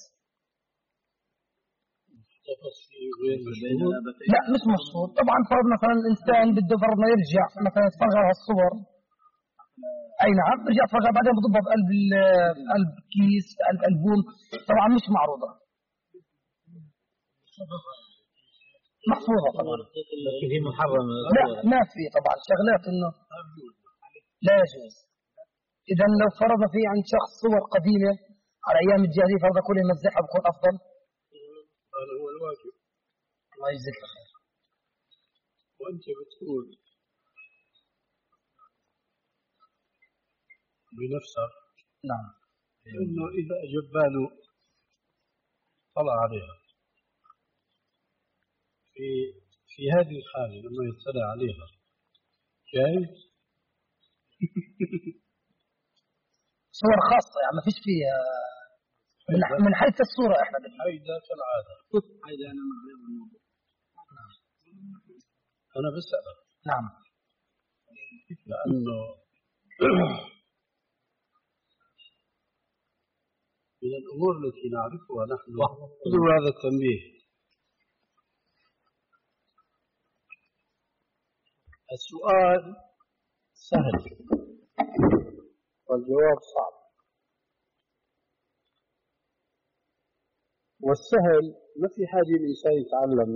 لا مش مشهور طبعا فرض مثلا الإنسان بده فرضنا يرجع مثلا يتفرج على الصور أي نعم يرجع يتفرج بعدين بضبها بقلب قلب كيس قلب ألبوم طبعا مش معروضة محفوظة طبعا في محرم لا ما في طبعا شغلات إنه لا يجوز. إذا لو فرض في عند شخص صور قديمة على أيام الجاهلية فرض كل يمزحها بكون أفضل. هذا هو الواجب. الله يجزيك خير. وأنت بتقول بنفسك نعم إنه إذا جباله طلع عليها في في هذه الحالة لما يطلع عليها جايز صور خاصة يعني ما فيش فيها من, من حيث الصورة احنا هيدا كالعادة هيدا أنا من غير الموضوع. أنا بسألك نعم لأنه من الأمور التي نعرفها نحن خذوا هذا التنبيه. السؤال سهل والجواب صعب والسهل ما في حاجة الإنسان يتعلم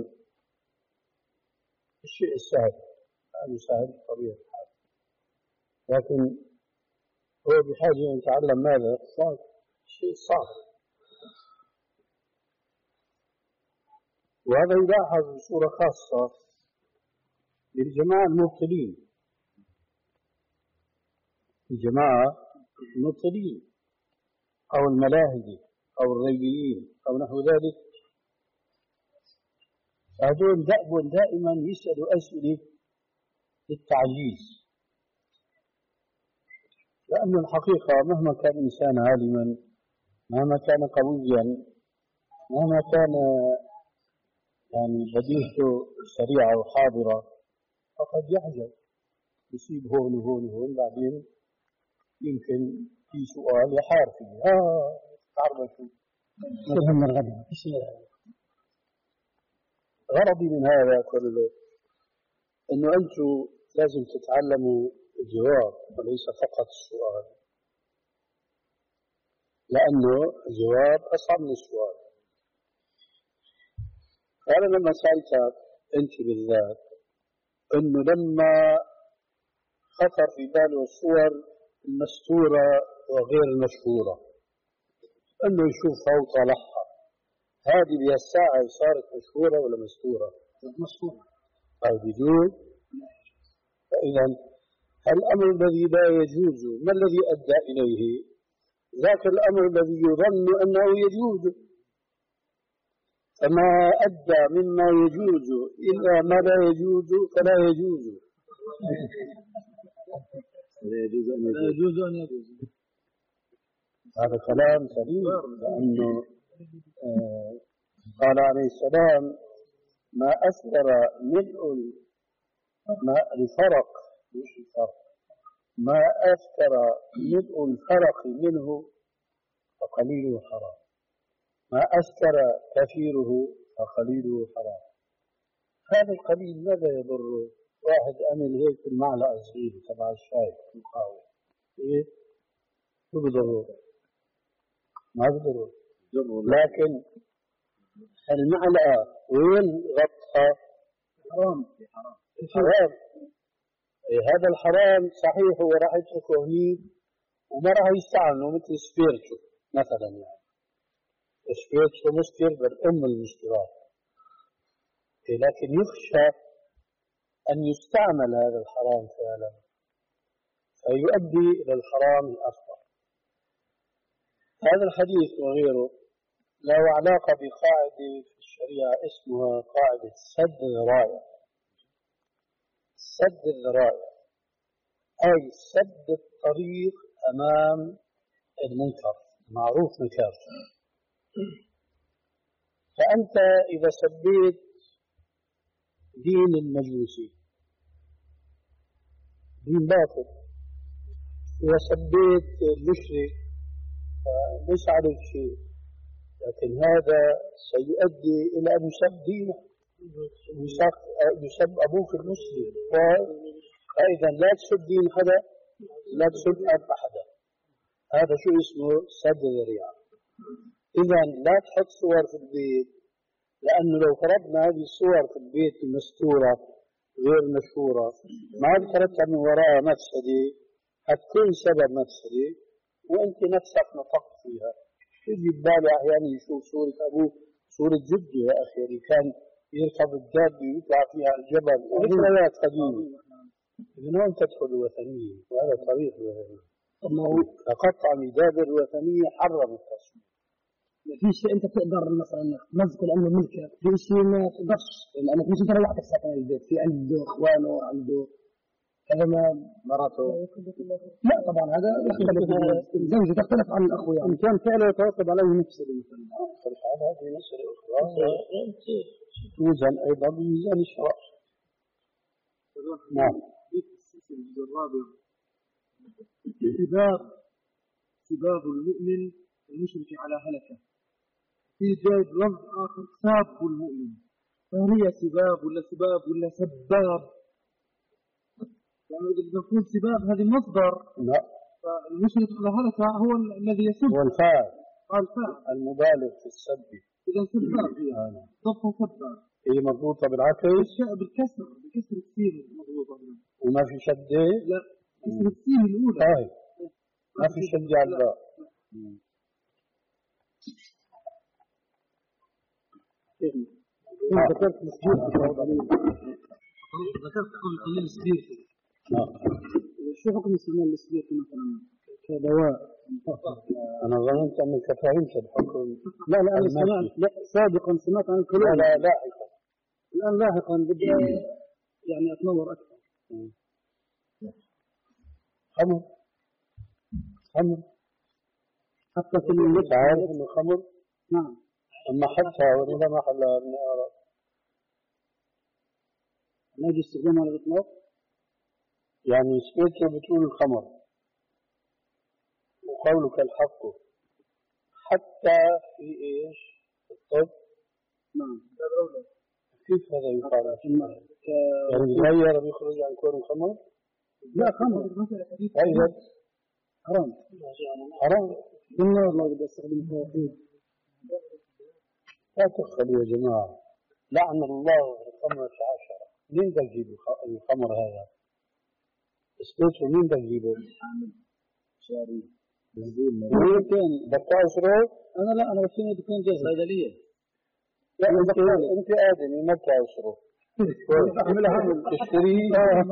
الشيء السهل هذا سهل طبيعة الحال لكن هو بحاجة أن يتعلم ماذا صعب شيء صعب وهذا يلاحظ بصورة خاصة للجماعة المبتلين الجماعة المبتلين أو الملاهجي أو الريبيين أو نحو ذلك هذول دأب دائما يسألوا أسئلة للتعجيز لأن الحقيقة مهما كان إنسان عالما مهما كان قويا مهما كان يعني بديهته سريعة وحاضرة فقد يعجز يصيب هون وهون وهون بعدين يمكن في سؤال يحار فيه آه تعرف شو فهم الغد غرضي من هذا كله انه انتم لازم تتعلموا الجواب وليس فقط السؤال لانه الجواب اصعب من السؤال. انا لما سالتك انت بالذات انه لما خطر في باله الصور المستورة وغير المشهورة انه يشوفها وطلعها هذه بهالساعة صارت مشهورة ولا مستورة؟ مستورة. طيب يجوز؟ فإذا الأمر الذي لا يجوز ما الذي أدى إليه؟ ذاك الأمر الذي يظن أنه يجوز فما أدى مما يجوز إلا ما لا يجوز فلا يجوز. لا يجوز أن لا يجوز أن يجوز. هذا كلام سليم لأنه آه قال عليه السلام ما أسكر ملء ما الفرق مش الفرق ما أسكر ملء الفرق منه فقليله حرام ما أسكر كثيره فقليله حرام. هذا القليل ماذا يضره واحد عمل هيك في المعلقة صغيرة تبع الشاي في القهوة، إيه؟ شو بضره؟ ما بضره، لكن المعلقة وين غطها؟ حرام حرام حرام. إيه هذا الحرام صحيح، هو راح يتركه هنيك وما راح يستعمله مثل سبيرتو مثلا، يعني سبيرتو مسكر بل أم المسكرات، إيه لكن يخشى أن يستعمل هذا الحرام فعلا فيؤدي إلى الحرام الأكبر. هذا الحديث وغيره له علاقة بقاعدة في الشريعة اسمها قاعدة سد الذرائع. سد الذرائع أي سد الطريق أمام المنكر، معروف منكر. فأنت إذا سبيت دين المجوسي دين باطل، إذا سبيت المشرك مش عليك شيء، لكن هذا سيؤدي إلى أن يسب دينه، يسب أبوك المسلم. فإذا لا تسب دين حدا، لا تسب أب حدا. هذا شو اسمه؟ سد ذريعة. إذا لا تحط صور في البيت، لأنه لو فرضنا هذه الصور في البيت المستورة غير مشهورة ما ترتب من وراءها مفسدة، حتكون سبب مفسدة وأنت نفسك نطقت فيها. يجي ببالي أحيانا يشوف صورة أبوه، صورة جده يا أخي اللي كان يركب الدابة ويطلع فيها الجبل، ذكريات قديمة. من وين تدخل الوثنية؟ وهذا طريق الوثنية. فقطع مداد الوثنية حرم التصوير. في شيء انت تقدر مثلا تمزقه لانه ملكك، في شيء ما تقدرش لانك مش انت لوحدك ساكن البيت، في عنده اخوانه، عنده كذا ما مراته. لا طبعا هذا يختلف، الزوجة تختلف عن الاخو، يعني ان كان فعله يترتب عليه مفسدة مثلا. هذه مسألة أخرى توزن أيضا بميزان الشرع. نعم. الرابع سباب سباب المؤمن المشرك على هلكة. في جايب لفظ آخر ساب المؤمن، فهي سباب ولا سباب ولا سباب؟ يعني إذا نقول سباب هذه مصدر. لا. فالمشرك على هلكة هو الذي يسب. هو الفاعل. قال فاعل. المبالغ في السب. إذا سباب هي. ضبط سباب. هي مربوطة بالعكس. بالكسر بكسر السين مربوطة. وما في شدة؟ لا. كسر السين الأولى. طيب. ما في شدة على الباء. ذكرت مسجد ذكرت قبل قليل سبيرت. شو حكم استعمال السبيرت مثلا كدواء؟ أنا ظننت أنك فهمت الحكم. لا لا أنا سمعت، لا سابقا سمعت عن الكلام. لا لا لاحقا. الآن لاحقا بدي يعني أتنور أكثر. خمر خمر حتى في اللبس عارف إنه خمر؟ نعم. أما حتى وإذا ما حلها من أعرف لا يجوز استخدامها على الإطلاق. يعني سمعته بتقول الخمر وقولك الحق حتى في إيش؟ الطب. نعم. كيف هذا يقال؟ يعني يتغير بيخرج عن كون الخمر؟ لا خمر. أيضا حرام. حرام. بالنار لو بدي أستخدم التوحيد. لا تخلوا يا جماعة، لعن الله الخمر عشرة. مين بدك تجيب الخمر هذا؟ اسمه مين بدك تجيبه؟ شاري ممكن بدك تعصره؟ أنا لا أنا بشتري دكان جاهز. صيدلية. لا أنت أنت آدمي ما بتعصره. تشتريه.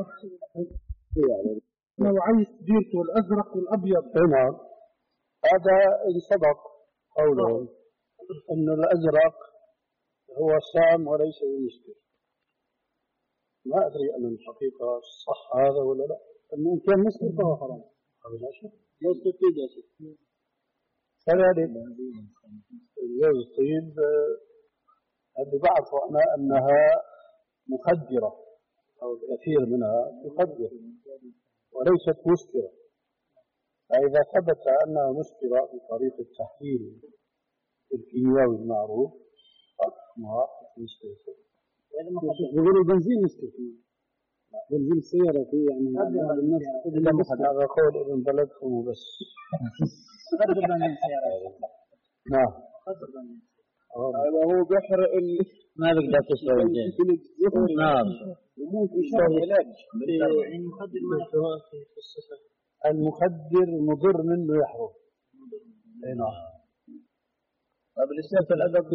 نوعي سبيرت والأزرق والأبيض. نعم. هذا إن صدق قولهم أن الأزرق هو سام وليس بمسكر. ما أدري أن الحقيقة صح هذا ولا لا. إن كان مسكر فهو حرام. هذا لا شك. جوز الطيب يا شيخ. كذلك جوز الطيب هذه بعرف أنا أنها مخدرة أو كثير منها تخدر وليست مسكرة. فإذا ثبت أنها مسكرة بطريقة التحليل الكيميائي المعروف حكمها مسكرة. يقولوا البنزين مسكر. بنزل سيارة في يعني الناس هذا قول ابن بلدكم بس. قدر بنزل سيارة. نعم. قدر بنزل. هذا هو بحر اللي ما بقدر تشرب الجن. نعم. ومو في شرب علاج. يعني مخدر ما يحرق في السفر. المخدر مضر منه يحرم. نعم. طيب الإسلام في الأدب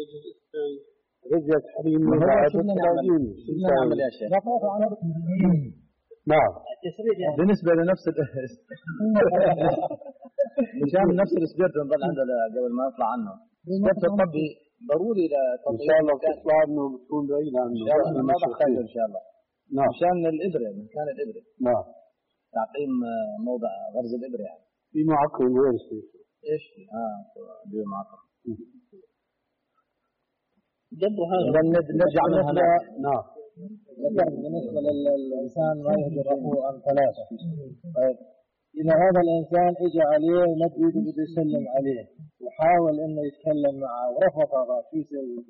رجعت حريم وبعد التراجيم. شو نعمل يا شيخ؟ نعم. بالنسبة لنفس مشان نفس السبيرت نظل عندنا قبل ما نطلع عنه. السبيرت الطبي ضروري إن شاء الله تطلع عنه بتكون بعيد عنه. إن شاء الله ما بحتاج إن شاء الله. نعم. مشان الإبرة مكان الإبرة. نعم. تعقيم موضع غرز الإبرة يعني. في معقم غير شيء. إيش؟ آه بيو معقم. جد هذا. نرجع من هنا. نعم. بالنسبة للإنسان ما يهجر أخوه عن ثلاثة. طيب إذا هذا الإنسان إجا عليه ومد إيده بده يسلم عليه وحاول إنه يتكلم معه ورفض هذا شو يسوي؟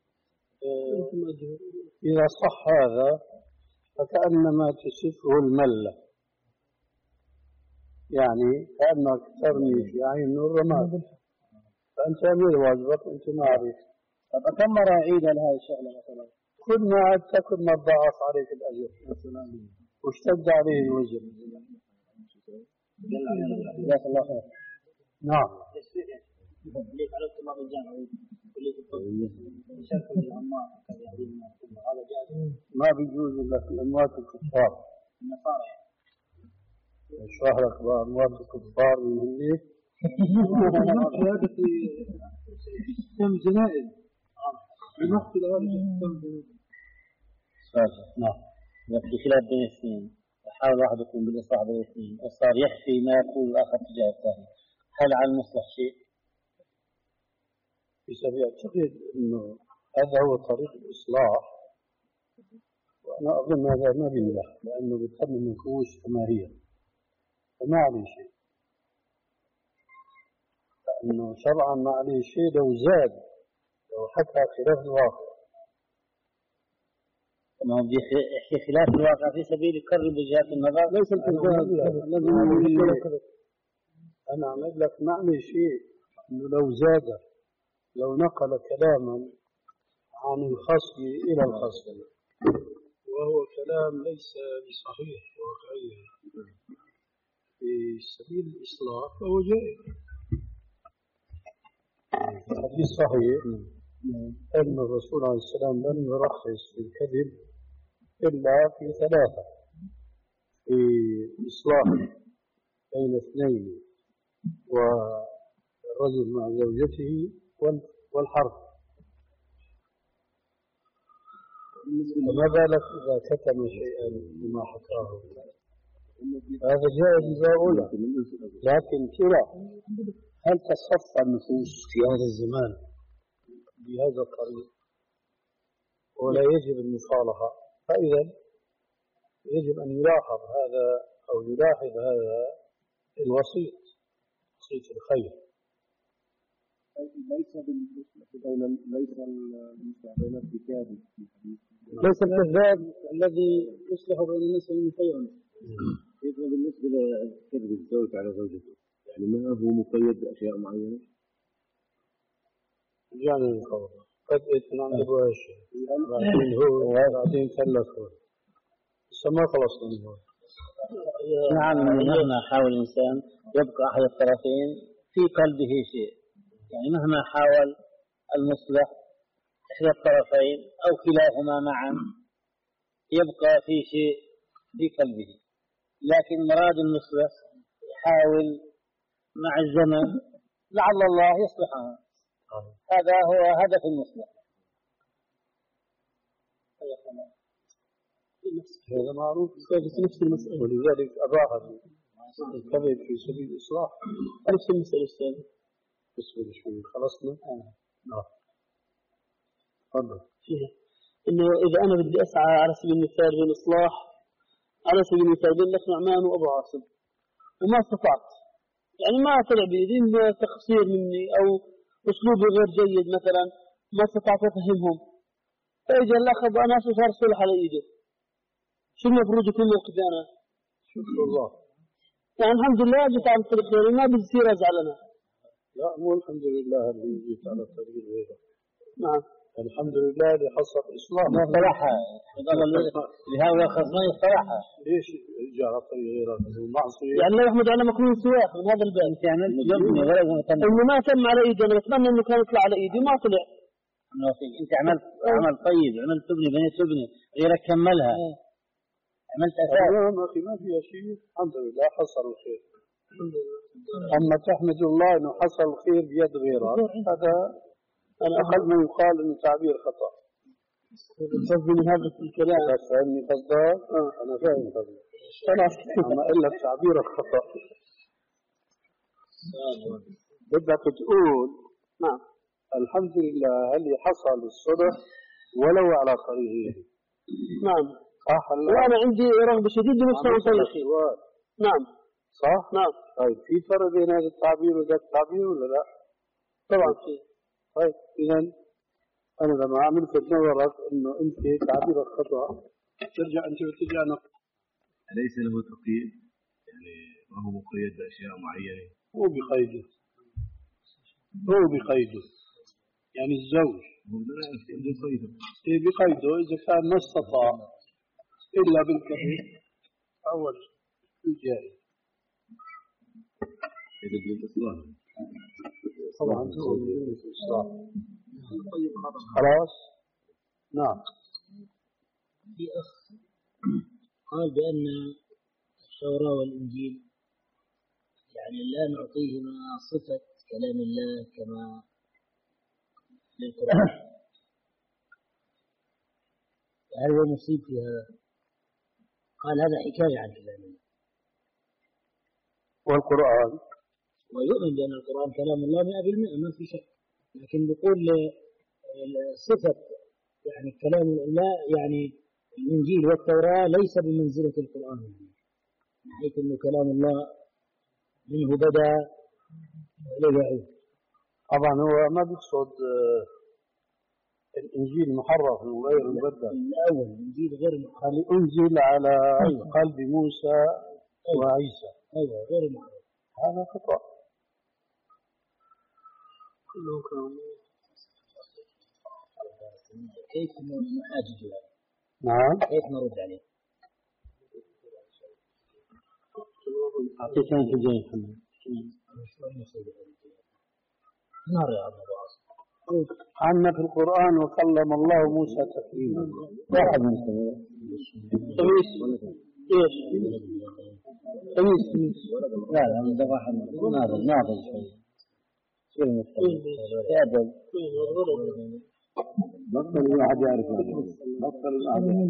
إذا صح هذا فكأنما تصفه الملة، يعني كأنك ترمي في عين الرماد، فأنت أمير واجبك وأنت ما عليك. طب كم مرة أعيد لهذه الشغلة مثلا؟ كل ما عدت كل ما ضاعف عليك الأجر واشتد عليه الوزر. جزاك الله خير. نعم. ليك على طلاب الجامعة كلية الطب يشاركوا الأموات هذا جائز؟ ما بيجوز إلا في أموات الكفار. النصارى اشرح لك بأموات الكفار من هنيك. هذا في كم جنائز بنحكي لهذا كم جنائز. نعم. في خلاف بين الاثنين يحاول واحد يكون بالإصلاح بين الاثنين وصار يحكي ما يقول الآخر تجاه الثاني، هل على المصلح شيء؟ في سبيل أعتقد أنه هذا هو طريق الإصلاح، وأنا أظن هذا ما بينجح لأنه بتخلي النفوس كما هي فما عليه شيء، لأنه شرعا ما عليه شيء لو زاد لو حكى خلاف الواقع. ما هو يحكي خلاف الواقع في سبيل يقرب وجهات النظر. ليس الكذاب الذي أنا أعمل لك ما عليه شيء أنه لو زاد لو نقل كلاما عن الخصم إلى الخصم وهو كلام ليس بصحيح واقعيا في سبيل الإصلاح فهو جائز. الحديث صحيح أن الرسول عليه السلام لم يرخص في الكذب إلا في ثلاثة: في إصلاح بين اثنين، والرجل مع زوجته، والحرب. فما بالك إذا كتم شيئا مما حكاه؟ هذا جائز إذا أولى، لكن ترى هل تصفى النفوس في هذا الزمان بهذا الطريق ولا يجب المصالحة؟ فإذا يجب أن يلاحظ هذا أو يلاحظ هذا الوسيط، وسيط الخير. ليس بين ليس بين الكتاب ليس الكذاب الذي يصلح بين الناس والمخير. كيف بالنسبة لكذب الزوج على زوجته؟ يعني ما هو مقيد بأشياء معينة؟ يعني القول قد اتنام بواش بعدين هو بعدين ثلاث هو لسه ما خلصنا منه. نعم. مهما حاول الإنسان يبقى أحد الطرفين في قلبه شيء، يعني مهما حاول المصلح إحدى الطرفين أو كلاهما معا يبقى في شيء في قلبه، لكن مراد المصلح يحاول مع الزمن لعل الله يصلحها. هذا هو هدف المصلح. هذا معروف في نفس المسألة، ولذلك أباح الكذب في سبيل الإصلاح. نفس المسألة الثانية. بسم شوي خلصنا. نعم. تفضل. فيها إنه إذا أنا بدي أسعى على سبيل المثال للإصلاح، على سبيل المثال بين الأخ نعمان وأبو عاصم وما استطعت، يعني ما طلع بإيدي تقصير مني أو أسلوبي غير جيد مثلا، ما استطعت أفهمهم، فإجا الأخ أبو أناس وصار صلح على إيده، شو المفروض يكون موقفي أنا؟ شكر الله. يعني الحمد لله جيت على الطريق غيري ما بتصير أزعل أنا. لا مو الحمد لله اللي جيت على الطريق غيره. نعم. الحمد لله اللي حصل إصلاح. ما صلحها. لهؤلاء خصمين يصلحها. ليش جاء على الطريق غيره؟ معصية. يعني الله يحمد على مكنون سواك من هذا الباب. أنت عملت جبني ولا مهتم. إنه ما تم على إيدي أنا بتمنى إنه كان يطلع على إيدي ما طلع. أنت عملت عمل طيب عملت تبني بنيت تبني غيرك كملها. عملت أساس. ما في ما فيها شيء الحمد لله حصل الخير. أما تحمد الله إنه حصل الخير بيد غيرك هذا أنا أقل ما يقال إنه تعبير خطأ. قصدي من هذا الكلام. فاهمني قصدك؟ آه أنا فاهم قصدك. أما إلا تعبير خطأ. بدك تقول نعم الحمد لله اللي حصل الصلح ولو على طريقه. نعم. صح. وأنا عندي رغبة شديدة نفسي عن طريقي. نعم. صح؟ نعم. طيب في فرق بين هذا التعبير وذا التعبير ولا لا؟ طبعا في. طيب إذا أنا لما عملت نظرك إنه أنت تعبيرك خطأ ترجع أنت وترجع نقل. أليس له تقييد؟ يعني ما هو مقيد بأشياء معينة؟ هو بقيده. هو بقيده. يعني الزوج. هو بقيده. إيه بقيده إذا كان ما استطاع إلا بالكثير أول الجائز. إذا بالإصلاح. طبعا خلاص. نعم. في أخ قال بأن التوراة والإنجيل يعني لا نعطيهما صفة كلام الله كما للقرآن. هل هو مصيب في هذا؟ قال هذا حكاية عن كلام الله. والقرآن ويؤمن بأن القرآن كلام الله مئة بالمئة ما في شك، لكن بيقول صفة يعني كلام الله يعني الإنجيل والتوراة ليس بمنزلة القرآن من حيث أنه كلام الله منه بدأ وإليه يعود. طبعا هو ما بيقصد الإنجيل محرف وغير مبدل. الأول الإنجيل غير محرف. أنزل على قلب موسى وعيسى. أيوة غير محرف. هذا خطأ. كلهم كانوا كيف نحاجج له؟ نعم. كيف نرد عليه؟ أعطيك أنت جاي محمد. نار يا أبو عاصم. عنا في القرآن وكلم الله موسى تكليما. واحد من خميس. إيش؟ خميس خميس. لا لا هذا واحد ناظر ناظر شوي. شو المشكلة؟ يا أبو. بطل الواحد يعرف هذا. بطل الواحد.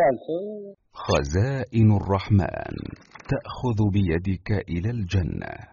خزائن الرحمن تأخذ بيدك إلى الجنة.